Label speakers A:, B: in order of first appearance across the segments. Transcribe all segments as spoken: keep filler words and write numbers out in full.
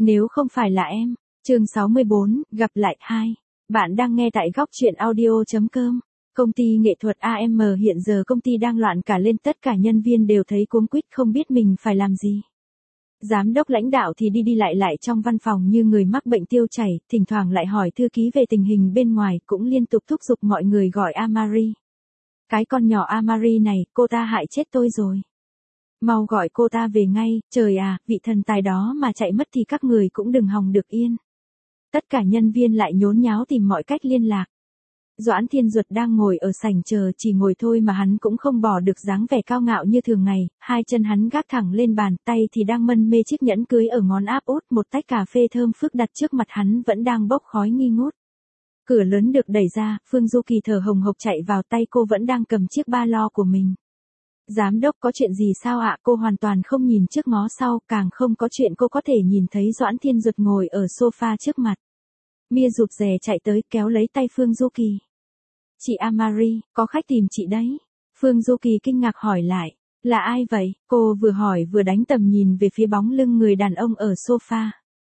A: Nếu không phải là em. Chương sáu mươi bốn, gặp lại hai. Bạn đang nghe tại góc truyện audio chấm com. Công ty nghệ thuật a em hiện giờ công ty đang loạn cả lên, tất cả nhân viên đều thấy cuống quýt không biết mình phải làm gì. Giám đốc lãnh đạo thì đi đi lại lại trong văn phòng như người mắc bệnh tiêu chảy, thỉnh thoảng lại hỏi thư ký về tình hình bên ngoài, cũng liên tục thúc giục mọi người gọi Amari. Cái con nhỏ Amari này, cô ta hại chết tôi rồi. Mau gọi cô ta về ngay, trời à, vị thần tài đó mà chạy mất thì các người cũng đừng hòng được yên. Tất cả nhân viên lại nhốn nháo tìm mọi cách liên lạc. Doãn Thiên Duật đang ngồi ở sảnh chờ, chỉ ngồi thôi mà hắn cũng không bỏ được dáng vẻ cao ngạo như thường ngày, hai chân hắn gác thẳng lên bàn, tay thì đang mân mê chiếc nhẫn cưới ở ngón áp út, một tách cà phê thơm phức đặt trước mặt hắn vẫn đang bốc khói nghi ngút. Cửa lớn được đẩy ra, Phương Du Kỳ thở hồng hộc chạy vào, tay cô vẫn đang cầm chiếc ba lo của mình. Giám đốc, có chuyện gì sao ạ? Cô hoàn toàn không nhìn trước ngó sau, càng không có chuyện cô có thể nhìn thấy Doãn Thiên Duật ngồi ở sofa trước mặt. Mia rụt rè chạy tới kéo lấy tay Phương Du Kỳ. Chị Amari, có khách tìm chị đấy. Phương Du Kỳ kinh ngạc hỏi lại. Là ai vậy? Cô vừa hỏi vừa đánh tầm nhìn về phía bóng lưng người đàn ông ở sofa.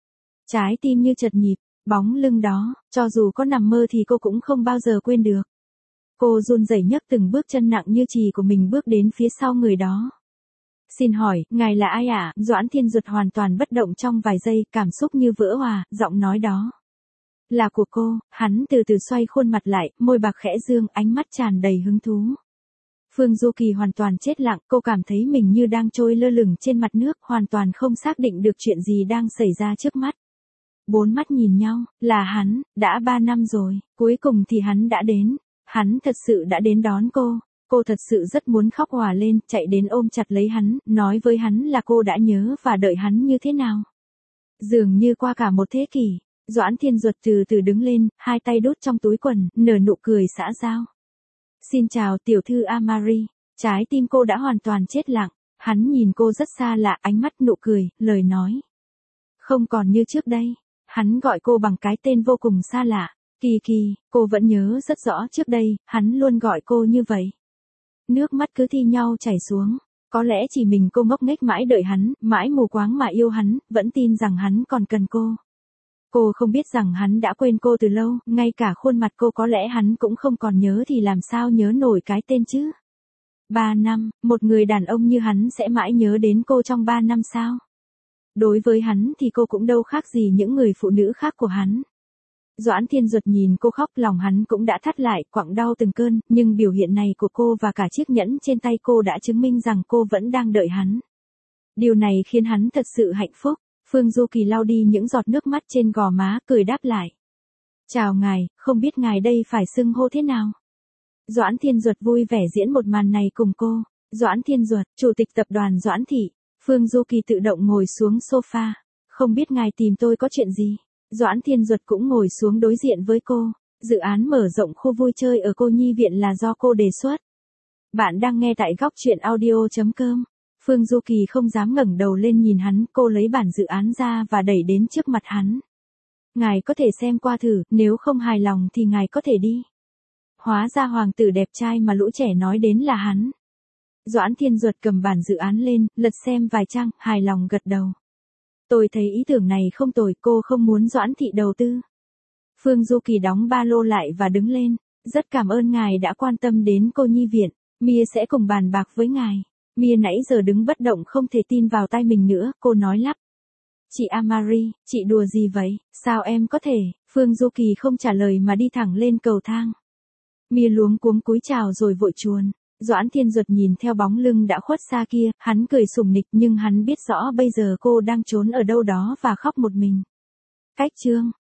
A: Trái tim như chật nhịp, bóng lưng đó, cho dù có nằm mơ thì cô cũng không bao giờ quên được. Cô run rẩy nhấc từng bước chân nặng như chì của mình bước đến phía sau người đó. Xin hỏi, ngài là ai ạ? À? Doãn Thiên Duật hoàn toàn bất động trong vài giây, cảm xúc như vỡ òa, giọng nói đó là của cô. Hắn từ từ xoay khuôn mặt lại, môi bạc khẽ dương, ánh mắt tràn đầy hứng thú. Phương Du Kỳ hoàn toàn chết lặng, cô cảm thấy mình như đang trôi lơ lửng trên mặt nước, hoàn toàn không xác định được chuyện gì đang xảy ra trước mắt. Bốn mắt nhìn nhau, là hắn, đã ba năm rồi, cuối cùng thì hắn đã đến. Hắn thật sự đã đến đón cô. Cô thật sự rất muốn khóc òa lên, chạy đến ôm chặt lấy hắn, nói với hắn là cô đã nhớ và đợi hắn như thế nào. Dường như qua cả một thế kỷ, Doãn Thiên Duật từ từ đứng lên, hai tay đút trong túi quần, nở nụ cười xã giao. Xin chào tiểu thư Amari. Trái tim cô đã hoàn toàn chết lặng. Hắn nhìn cô rất xa lạ, ánh mắt, nụ cười, lời nói không còn như trước đây. Hắn gọi cô bằng cái tên vô cùng xa lạ. Kỳ Kỳ, cô vẫn nhớ rất rõ trước đây, hắn luôn gọi cô như vậy. Nước mắt cứ thi nhau chảy xuống. Có lẽ chỉ mình cô ngốc nghếch mãi đợi hắn, mãi mù quáng mà yêu hắn, vẫn tin rằng hắn còn cần cô. Cô không biết rằng hắn đã quên cô từ lâu, ngay cả khuôn mặt cô có lẽ hắn cũng không còn nhớ thì làm sao nhớ nổi cái tên chứ. Ba năm, một người đàn ông như hắn sẽ mãi nhớ đến cô trong ba năm sao? Đối với hắn thì cô cũng đâu khác gì những người phụ nữ khác của hắn. Doãn Thiên Duật nhìn cô khóc, lòng hắn cũng đã thắt lại, quặn đau từng cơn, nhưng biểu hiện này của cô và cả chiếc nhẫn trên tay cô đã chứng minh rằng cô vẫn đang đợi hắn. Điều này khiến hắn thật sự hạnh phúc. Phương Du Kỳ lau đi những giọt nước mắt trên gò má, cười đáp lại. Chào ngài, không biết ngài đây phải xưng hô thế nào? Doãn Thiên Duật vui vẻ diễn một màn này cùng cô. Doãn Thiên Duật, chủ tịch tập đoàn Doãn Thị. Phương Du Kỳ tự động ngồi xuống sofa. Không biết ngài tìm tôi có chuyện gì? Doãn Thiên Duật cũng ngồi xuống đối diện với cô. Dự án mở rộng khu vui chơi ở Cô Nhi Viện là do cô đề xuất. Bạn đang nghe tại góc truyện audio chấm com. Phương Du Kỳ không dám ngẩng đầu lên nhìn hắn, cô lấy bản dự án ra và đẩy đến trước mặt hắn. Ngài có thể xem qua thử, nếu không hài lòng thì ngài có thể đi. Hóa ra hoàng tử đẹp trai mà lũ trẻ nói đến là hắn. Doãn Thiên Duật cầm bản dự án lên, lật xem vài trang, hài lòng gật đầu. Tôi thấy ý tưởng này không tồi, cô không muốn Doãn Thị đầu tư. Phương Du Kỳ đóng ba lô lại và đứng lên. Rất cảm ơn ngài đã quan tâm đến Cô Nhi Viện. Mia sẽ cùng bàn bạc với ngài. Mia nãy giờ đứng bất động không thể tin vào tai mình nữa, cô nói lắp. Chị Amari, chị đùa gì vậy, sao em có thể? Phương Du Kỳ không trả lời mà đi thẳng lên cầu thang. Mia luống cuống cúi chào rồi vội chuồn. Doãn Thiên Duật nhìn theo bóng lưng đã khuất xa kia, hắn cười sủng nịch nhưng hắn biết rõ bây giờ cô đang trốn ở đâu đó và khóc một mình. Cách chương